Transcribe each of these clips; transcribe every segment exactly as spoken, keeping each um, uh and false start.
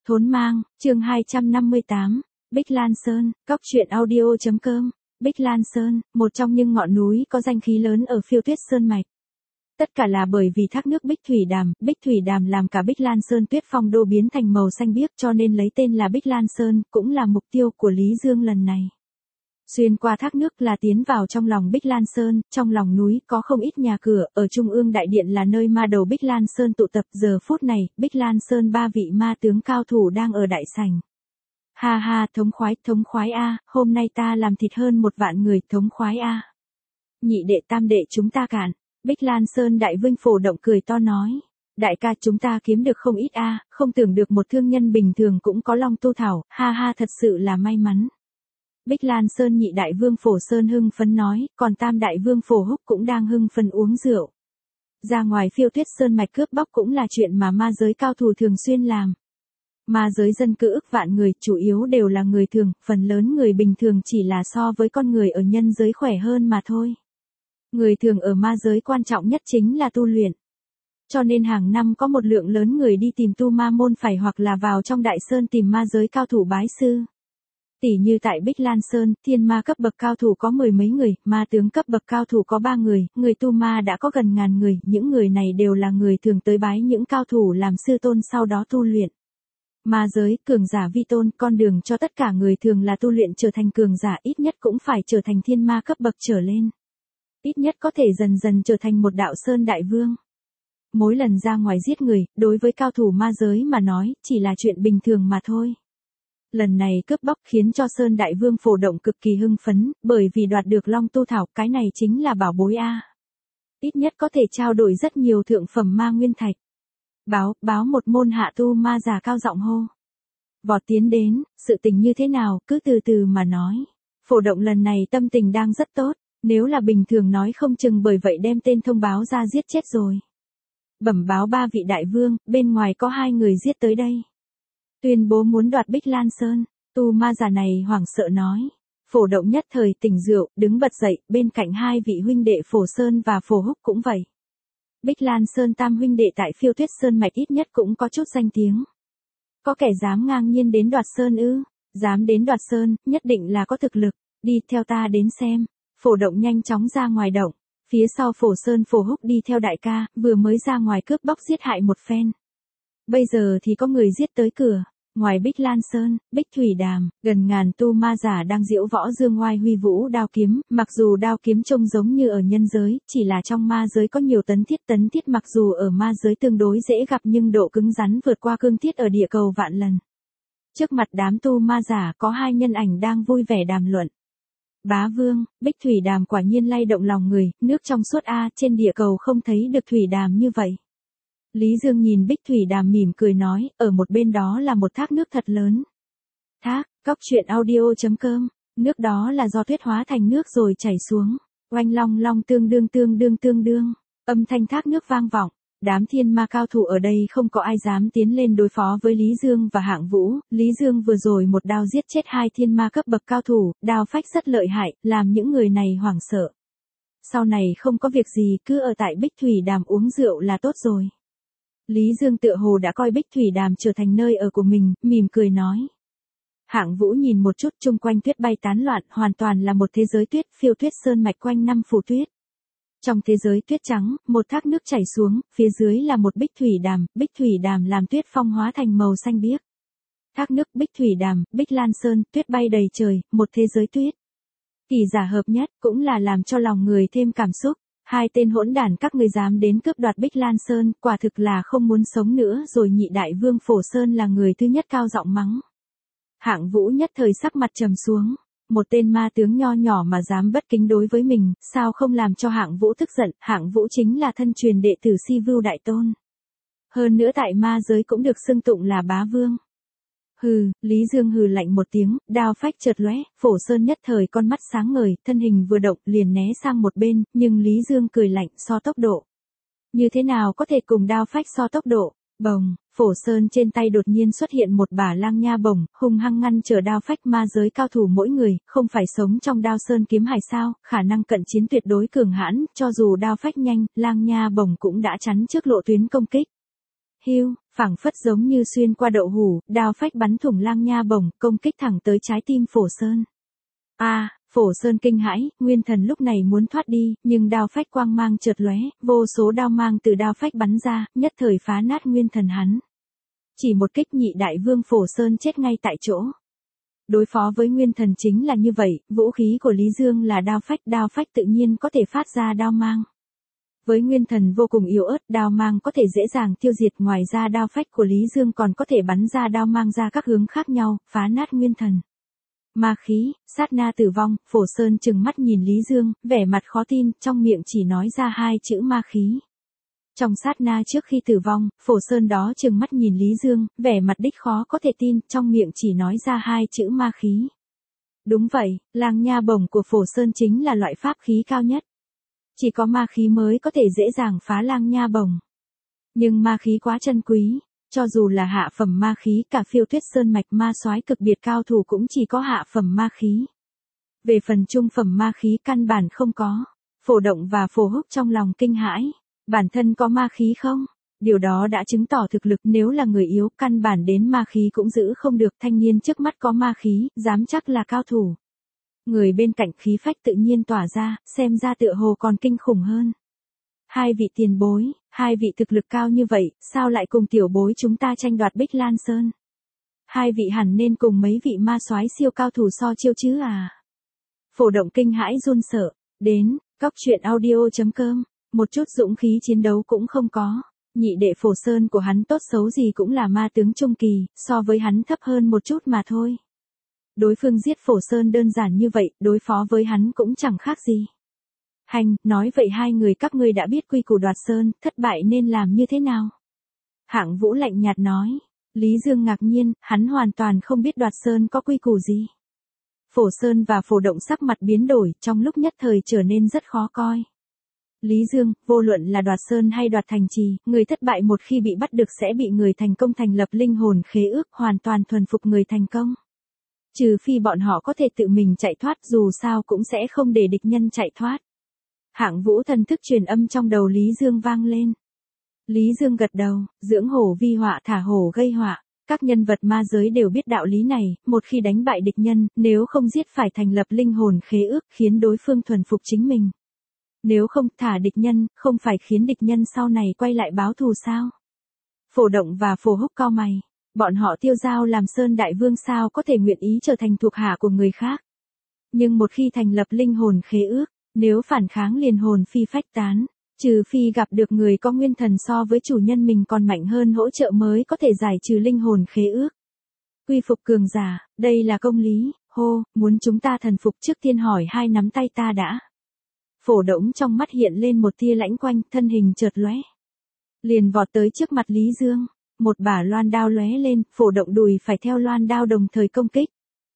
Thốn Mang, chương hai trăm năm mươi tám, Bích Lan Sơn, cóc truyện audio chấm com. Bích Lan Sơn, một trong những ngọn núi có danh khí lớn ở Phiêu Tuyết Sơn mạch. Tất cả là bởi vì thác nước Bích Thủy Đàm, Bích Thủy Đàm làm cả Bích Lan Sơn tuyết phong đô biến thành màu xanh biếc, cho nên lấy tên là Bích Lan Sơn, cũng là mục tiêu của Lý Dương lần này. Xuyên qua thác nước là tiến vào trong lòng Bích Lan Sơn, trong lòng núi có không ít nhà cửa, ở trung ương đại điện là nơi ma đầu Bích Lan Sơn tụ tập. Giờ phút này, Bích Lan Sơn ba vị ma tướng cao thủ đang ở đại sảnh. Ha ha, thống khoái, thống khoái a, hôm nay ta làm thịt hơn một vạn người, thống khoái a. Nhị đệ tam đệ chúng ta cản. Bích Lan Sơn đại vương Phổ Động cười to nói. Đại ca chúng ta kiếm được không ít a, không tưởng được một thương nhân bình thường cũng có long tu thảo, ha ha thật sự là may mắn. Bích Lan Sơn nhị đại vương Phổ Sơn hưng phấn nói, còn tam đại vương Phổ Húc cũng đang hưng phấn uống rượu. Ra ngoài Phiêu Tuyết Sơn mạch cướp bóc cũng là chuyện mà ma giới cao thủ thường xuyên làm. Ma giới dân cư ức vạn người, chủ yếu đều là người thường, phần lớn người bình thường chỉ là so với con người ở nhân giới khỏe hơn mà thôi. Người thường ở ma giới quan trọng nhất chính là tu luyện. Cho nên hàng năm có một lượng lớn người đi tìm tu ma môn phải hoặc là vào trong đại sơn tìm ma giới cao thủ bái sư. Tỷ như tại Bích Lan Sơn, thiên ma cấp bậc cao thủ có mười mấy người, ma tướng cấp bậc cao thủ có ba người, người tu ma đã có gần ngàn người, những người này đều là người thường tới bái những cao thủ làm sư tôn sau đó tu luyện. Ma giới, cường giả vi tôn, con đường cho tất cả người thường là tu luyện trở thành cường giả, ít nhất cũng phải trở thành thiên ma cấp bậc trở lên. Ít nhất có thể dần dần trở thành một đạo sơn đại vương. Mỗi lần ra ngoài giết người, đối với cao thủ ma giới mà nói, chỉ là chuyện bình thường mà thôi. Lần này cướp bóc khiến cho Sơn Đại Vương Phổ Động cực kỳ hưng phấn, bởi vì đoạt được Long Tu Thảo, cái này chính là bảo bối a. Ít nhất có thể trao đổi rất nhiều thượng phẩm ma nguyên thạch. Báo, báo một môn hạ tu ma giả cao giọng hô. Vọt tiến đến, sự tình như thế nào, cứ từ từ mà nói. Phổ Động lần này tâm tình đang rất tốt, nếu là bình thường nói không chừng bởi vậy đem tên thông báo ra giết chết rồi. Bẩm báo ba vị đại vương, bên ngoài có hai người giết tới đây. Tuyên bố muốn đoạt Bích Lan Sơn, tu ma giả này hoảng sợ nói. Phổ Động nhất thời tỉnh rượu, đứng bật dậy, bên cạnh hai vị huynh đệ Phổ Sơn và Phổ Húc cũng vậy. Bích Lan Sơn tam huynh đệ tại Phiêu Tuyết Sơn mạch ít nhất cũng có chút danh tiếng. Có kẻ dám ngang nhiên đến đoạt Sơn ư, dám đến đoạt Sơn, nhất định là có thực lực, đi theo ta đến xem. Phổ Động nhanh chóng ra ngoài động, phía sau Phổ Sơn Phổ Húc đi theo đại ca, vừa mới ra ngoài cướp bóc giết hại một phen. Bây giờ thì có người giết tới cửa. Ngoài Bích Lan Sơn, Bích Thủy Đàm, gần ngàn tu ma giả đang diễu võ dương oai huy vũ đao kiếm, mặc dù đao kiếm trông giống như ở nhân giới, chỉ là trong ma giới có nhiều tấn thiết tấn thiết mặc dù ở ma giới tương đối dễ gặp nhưng độ cứng rắn vượt qua cương thiết ở địa cầu vạn lần. Trước mặt đám tu ma giả có hai nhân ảnh đang vui vẻ đàm luận. Bá Vương, Bích Thủy Đàm quả nhiên lay động lòng người, nước trong suốt a, trên địa cầu không thấy được Thủy Đàm như vậy. Lý Dương nhìn Bích Thủy Đàm mỉm cười nói, ở một bên đó là một thác nước thật lớn. Thác, cóc truyện audio chấm com, nước đó là do tuyết hóa thành nước rồi chảy xuống. Oanh long long tương đương tương đương tương đương, âm thanh thác nước vang vọng. Đám thiên ma cao thủ ở đây không có ai dám tiến lên đối phó với Lý Dương và Hạng Vũ. Lý Dương vừa rồi một đao giết chết hai thiên ma cấp bậc cao thủ, đao phách rất lợi hại, làm những người này hoảng sợ. Sau này không có việc gì cứ ở tại Bích Thủy Đàm uống rượu là tốt rồi. Lý Dương tựa hồ đã coi Bích Thủy Đàm trở thành nơi ở của mình, mỉm cười nói. Hạng Vũ nhìn một chút chung quanh tuyết bay tán loạn, hoàn toàn là một thế giới tuyết, Phiêu Tuyết Sơn mạch quanh năm phủ tuyết. Trong thế giới tuyết trắng, một thác nước chảy xuống, phía dưới là một Bích Thủy Đàm, Bích Thủy Đàm làm tuyết phong hóa thành màu xanh biếc. Thác nước, Bích Thủy Đàm, Bích Lan Sơn, tuyết bay đầy trời, một thế giới tuyết. Kỳ giả hợp nhất, cũng là làm cho lòng người thêm cảm xúc. Hai tên hỗn đản các người dám đến cướp đoạt Bích Lan Sơn, quả thực là không muốn sống nữa rồi. Nhị đại vương Phổ Sơn là người thứ nhất cao giọng mắng. Hạng Vũ nhất thời sắc mặt trầm xuống. Một tên ma tướng nho nhỏ mà dám bất kính đối với mình, sao không làm cho Hạng Vũ tức giận. Hạng Vũ chính là thân truyền đệ tử Si Vưu Đại Tôn. Hơn nữa tại ma giới cũng được xưng tụng là bá vương. Hừ, Lý Dương hừ lạnh một tiếng, đao phách chợt lóe, Phổ Sơn nhất thời con mắt sáng ngời, thân hình vừa động liền né sang một bên, nhưng Lý Dương cười lạnh, so tốc độ. Như thế nào có thể cùng đao phách so tốc độ? Bồng, Phổ Sơn trên tay đột nhiên xuất hiện một bả lang nha bổng, hung hăng ngăn trở đao phách ma giới cao thủ mỗi người, không phải sống trong đao sơn kiếm hải sao, khả năng cận chiến tuyệt đối cường hãn, cho dù đao phách nhanh, lang nha bổng cũng đã chắn trước lộ tuyến công kích. Hưu, Phảng phất giống như xuyên qua đậu hủ, đao phách bắn thủng Lang Nha Bổng, công kích thẳng tới trái tim Phổ Sơn. A, à, Phổ Sơn kinh hãi, Nguyên Thần lúc này muốn thoát đi, nhưng đao phách quang mang chợt lóe, vô số đao mang từ đao phách bắn ra, nhất thời phá nát Nguyên Thần hắn. Chỉ một kích nhị đại vương Phổ Sơn chết ngay tại chỗ. Đối phó với Nguyên Thần chính là như vậy, vũ khí của Lý Dương là đao phách, đao phách tự nhiên có thể phát ra đao mang. Với Nguyên Thần vô cùng yếu ớt, đao mang có thể dễ dàng tiêu diệt, ngoài ra đao phách của Lý Dương còn có thể bắn ra đao mang ra các hướng khác nhau, phá nát Nguyên Thần. Ma khí, sát na tử vong, Phổ Sơn trừng mắt nhìn Lý Dương, vẻ mặt khó tin, trong miệng chỉ nói ra hai chữ ma khí. Trong sát na trước khi tử vong, Phổ Sơn đó trừng mắt nhìn Lý Dương, vẻ mặt đích khó có thể tin, trong miệng chỉ nói ra hai chữ ma khí. Đúng vậy, Lang Nha Bổng của Phổ Sơn chính là loại pháp khí cao nhất. Chỉ có ma khí mới có thể dễ dàng phá Lang Nha Bổng. Nhưng ma khí quá chân quý, cho dù là hạ phẩm ma khí, cả Phiêu Tuyết Sơn mạch ma soái cực biệt cao thủ cũng chỉ có hạ phẩm ma khí. Về phần trung phẩm ma khí căn bản không có. Phổ Động và Phổ Húc trong lòng kinh hãi. Bản thân có ma khí không? Điều đó đã chứng tỏ thực lực, nếu là người yếu, căn bản đến ma khí cũng giữ không được. Thanh niên trước mắt có ma khí, dám chắc là cao thủ. Người bên cạnh khí phách tự nhiên tỏa ra, xem ra tựa hồ còn kinh khủng hơn. Hai vị tiền bối, hai vị thực lực cao như vậy, sao lại cùng tiểu bối chúng ta tranh đoạt Bích Lan Sơn? Hai vị hẳn nên cùng mấy vị ma soái siêu cao thủ so chiêu chứ à? Phổ Động kinh hãi run sợ, đến, cóc truyện audio chấm com, một chút dũng khí chiến đấu cũng không có. Nhị đệ Phổ Sơn của hắn tốt xấu gì cũng là ma tướng trung kỳ, so với hắn thấp hơn một chút mà thôi. Đối phương giết Phổ Sơn đơn giản như vậy, đối phó với hắn cũng chẳng khác gì. Hành, nói vậy hai người các ngươi đã biết quy củ đoạt sơn, thất bại nên làm như thế nào? Hạng Vũ lạnh nhạt nói. Lý Dương ngạc nhiên, hắn hoàn toàn không biết đoạt sơn có quy củ gì. Phổ Sơn và Phổ Động sắc mặt biến đổi, trong lúc nhất thời trở nên rất khó coi. Lý Dương, vô luận là đoạt sơn hay đoạt thành trì, người thất bại một khi bị bắt được sẽ bị người thành công thành lập linh hồn khế ước, hoàn toàn thuần phục người thành công. Trừ phi bọn họ có thể tự mình chạy thoát, dù sao cũng sẽ không để địch nhân chạy thoát. Hạng Vũ thần thức truyền âm trong đầu Lý Dương vang lên. Lý Dương gật đầu, dưỡng hổ vi họa thả hổ gây họa. Các nhân vật ma giới đều biết đạo lý này, một khi đánh bại địch nhân, nếu không giết phải thành lập linh hồn khế ước, khiến đối phương thuần phục chính mình. Nếu không thả địch nhân, không phải khiến địch nhân sau này quay lại báo thù sao? Phổ Động và Phổ Húc cau mày. Bọn họ tiêu giao làm Sơn Đại Vương sao có thể nguyện ý trở thành thuộc hạ của người khác. Nhưng một khi thành lập linh hồn khế ước, nếu phản kháng liền hồn phi phách tán, trừ phi gặp được người có nguyên thần so với chủ nhân mình còn mạnh hơn hỗ trợ mới có thể giải trừ linh hồn khế ước. Quy phục cường giả, đây là công lý, hô, muốn chúng ta thần phục trước tiên hỏi hai nắm tay ta đã. Phổ Động trong mắt hiện lên một tia lãnh quanh, thân hình chợt lóe. Liền vọt tới trước mặt Lý Dương, một bả loan đao lóe lên, Phổ Động đùi phải theo loan đao đồng thời công kích.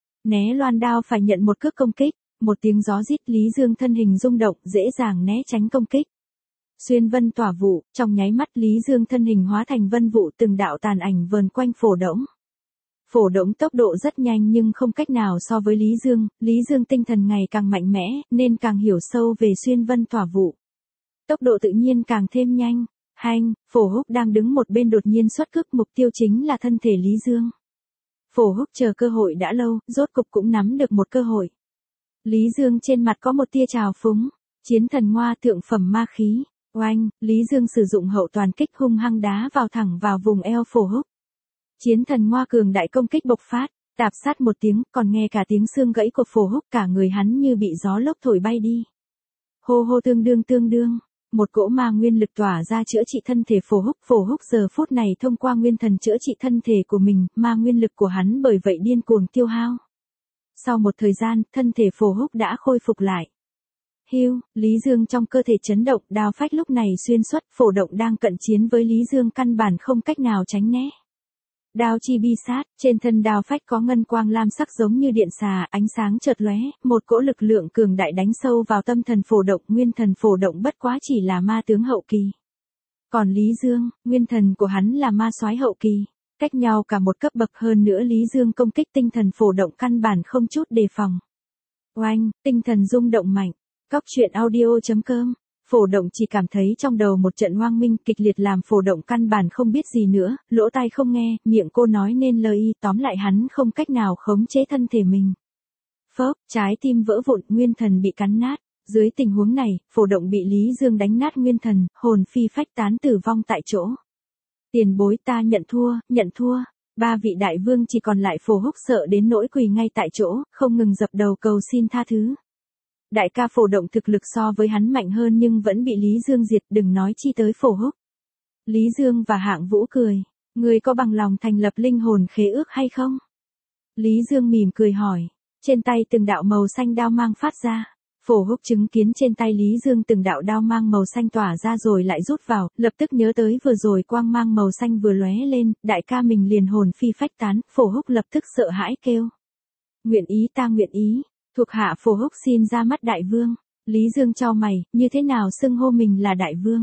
Né loan đao phải nhận một cước công kích, một tiếng gió rít, Lý Dương thân hình rung động, dễ dàng né tránh công kích. Xuyên vân tỏa vụ, trong nháy mắt Lý Dương thân hình hóa thành vân vụ, từng đạo tàn ảnh vờn quanh Phổ Động. Phổ Động tốc độ rất nhanh nhưng không cách nào so với Lý Dương, Lý Dương tinh thần ngày càng mạnh mẽ, nên càng hiểu sâu về xuyên vân tỏa vụ. Tốc độ tự nhiên càng thêm nhanh. Hành, Phổ Húc đang đứng một bên đột nhiên xuất cước, mục tiêu chính là thân thể Lý Dương. Phổ Húc chờ cơ hội đã lâu, rốt cục cũng nắm được một cơ hội. Lý Dương trên mặt có một tia trào phúng, chiến thần ngoa thượng phẩm ma khí, oanh, Lý Dương sử dụng hậu toàn kích hung hăng đá vào thẳng vào vùng eo Phổ Húc. Chiến thần ngoa cường đại công kích bộc phát, tạp sát một tiếng, còn nghe cả tiếng xương gãy của Phổ Húc, cả người hắn như bị gió lốc thổi bay đi. Hô hô tương đương tương đương. Một cỗ ma nguyên lực tỏa ra chữa trị thân thể Phổ Húc. Phổ Húc giờ phút này thông qua nguyên thần chữa trị thân thể của mình, ma nguyên lực của hắn bởi vậy điên cuồng tiêu hao. Sau một thời gian, thân thể Phổ Húc đã khôi phục lại. Hiu, Lý Dương trong cơ thể chấn động, đao phách lúc này xuyên xuất, Phổ Động đang cận chiến với Lý Dương căn bản không cách nào tránh né. Đao chi bi sát, trên thân đao phách có ngân quang lam sắc giống như điện xà, ánh sáng chợt lóe, một cỗ lực lượng cường đại đánh sâu vào tâm thần Phổ Động, nguyên thần Phổ Động bất quá chỉ là ma tướng hậu kỳ. Còn Lý Dương, nguyên thần của hắn là ma soái hậu kỳ, cách nhau cả một cấp bậc, hơn nữa Lý Dương công kích tinh thần Phổ Động căn bản không chút đề phòng. Oanh, tinh thần rung động mạnh, cóc truyện audio chấm com. Phổ Động chỉ cảm thấy trong đầu một trận hoang minh kịch liệt làm Phổ Động căn bản không biết gì nữa, lỗ tai không nghe, miệng cô nói nên lời y, tóm lại hắn không cách nào khống chế thân thể mình. Phốc, trái tim vỡ vụn, nguyên thần bị cắn nát. Dưới tình huống này, Phổ Động bị Lý Dương đánh nát nguyên thần, hồn phi phách tán tử vong tại chỗ. Tiền bối, ta nhận thua, nhận thua. Ba vị đại vương chỉ còn lại Phổ Húc sợ đến nỗi quỳ ngay tại chỗ, không ngừng dập đầu cầu xin tha thứ. Đại ca Phổ Động thực lực so với hắn mạnh hơn nhưng vẫn bị Lý Dương diệt, đừng nói chi tới Phổ Húc. Lý Dương và Hạng Vũ cười, ngươi có bằng lòng thành lập linh hồn khế ước hay không? Lý Dương mỉm cười hỏi, trên tay từng đạo màu xanh đao mang phát ra. Phổ Húc chứng kiến trên tay Lý Dương từng đạo đao mang màu xanh tỏa ra rồi lại rút vào, lập tức nhớ tới vừa rồi quang mang màu xanh vừa lóe lên, đại ca mình liền hồn phi phách tán, Phổ Húc lập tức sợ hãi kêu. Nguyện ý, ta nguyện ý. Thuộc hạ Phổ Húc xin ra mắt đại vương. Lý Dương chau mày, như thế nào xưng hô mình là đại vương?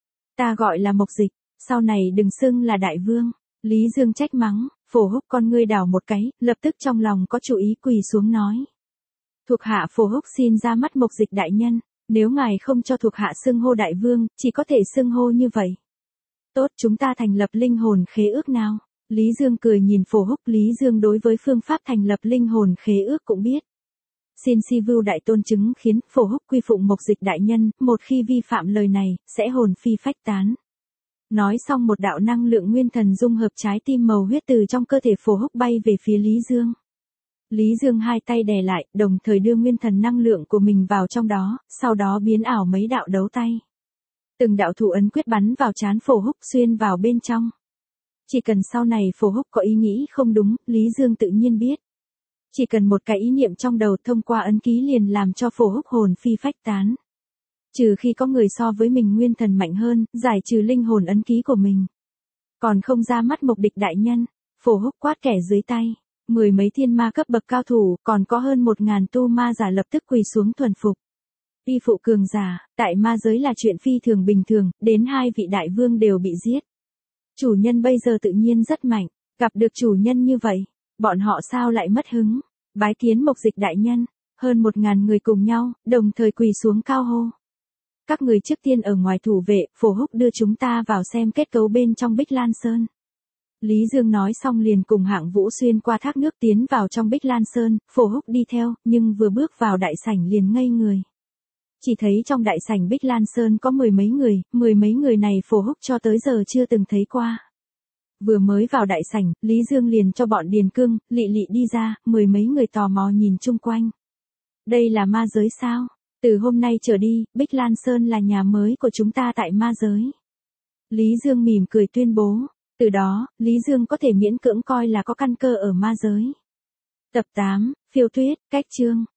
Ta gọi là Mộc Dịch, sau này đừng xưng là đại vương. Lý Dương trách mắng, Phổ Húc con ngươi đảo một cái, lập tức trong lòng có chủ ý quỳ xuống nói. Thuộc hạ Phổ Húc xin ra mắt Mộc Dịch đại nhân, nếu ngài không cho thuộc hạ xưng hô đại vương, chỉ có thể xưng hô như vậy. Tốt, chúng ta thành lập linh hồn khế ước nào? Lý Dương cười nhìn Phổ Húc, Lý Dương đối với phương pháp thành lập linh hồn khế ước cũng biết. Xin Si Vưu đại tôn chứng khiến Phổ Húc quy phụng Mộc Dịch đại nhân, một khi vi phạm lời này, sẽ hồn phi phách tán. Nói xong một đạo năng lượng nguyên thần dung hợp trái tim màu huyết từ trong cơ thể Phổ Húc bay về phía Lý Dương. Lý Dương hai tay đè lại, đồng thời đưa nguyên thần năng lượng của mình vào trong đó, sau đó biến ảo mấy đạo đấu tay. Từng đạo thủ ấn quyết bắn vào trán Phổ Húc xuyên vào bên trong. Chỉ cần sau này Phổ Húc có ý nghĩ không đúng, Lý Dương tự nhiên biết. Chỉ cần một cái ý niệm trong đầu thông qua ấn ký liền làm cho Phổ Húc hồn phi phách tán. Trừ khi có người so với mình nguyên thần mạnh hơn, giải trừ linh hồn ấn ký của mình. Còn không ra mắt Mộc Địch đại nhân, Phổ Húc quát kẻ dưới tay. Mười mấy thiên ma cấp bậc cao thủ, còn có hơn một ngàn tu ma giả lập tức quỳ xuống thuần phục. Y phụ cường giả, tại ma giới là chuyện phi thường bình thường, đến hai vị đại vương đều bị giết. Chủ nhân bây giờ tự nhiên rất mạnh, gặp được chủ nhân như vậy, bọn họ sao lại mất hứng, bái kiến Mộc Dịch đại nhân, hơn một ngàn người cùng nhau, đồng thời quỳ xuống cao hô. Các người trước tiên ở ngoài thủ vệ, Phổ Húc đưa chúng ta vào xem kết cấu bên trong Bích Lan Sơn. Lý Dương nói xong liền cùng Hạng Vũ xuyên qua thác nước tiến vào trong Bích Lan Sơn, Phổ Húc đi theo, nhưng vừa bước vào đại sảnh liền ngây người. Chỉ thấy trong đại sảnh Bích Lan Sơn có mười mấy người, mười mấy người này Phổ Húc cho tới giờ chưa từng thấy qua. Vừa mới vào đại sảnh, Lý Dương liền cho bọn Điền Cương, Lị Lị đi ra, mười mấy người tò mò nhìn chung quanh. Đây là ma giới sao? Từ hôm nay trở đi, Bích Lan Sơn là nhà mới của chúng ta tại ma giới. Lý Dương mỉm cười tuyên bố. Từ đó, Lý Dương có thể miễn cưỡng coi là có căn cơ ở ma giới. Tập tám, Phiêu Tuyết, Cách Chương.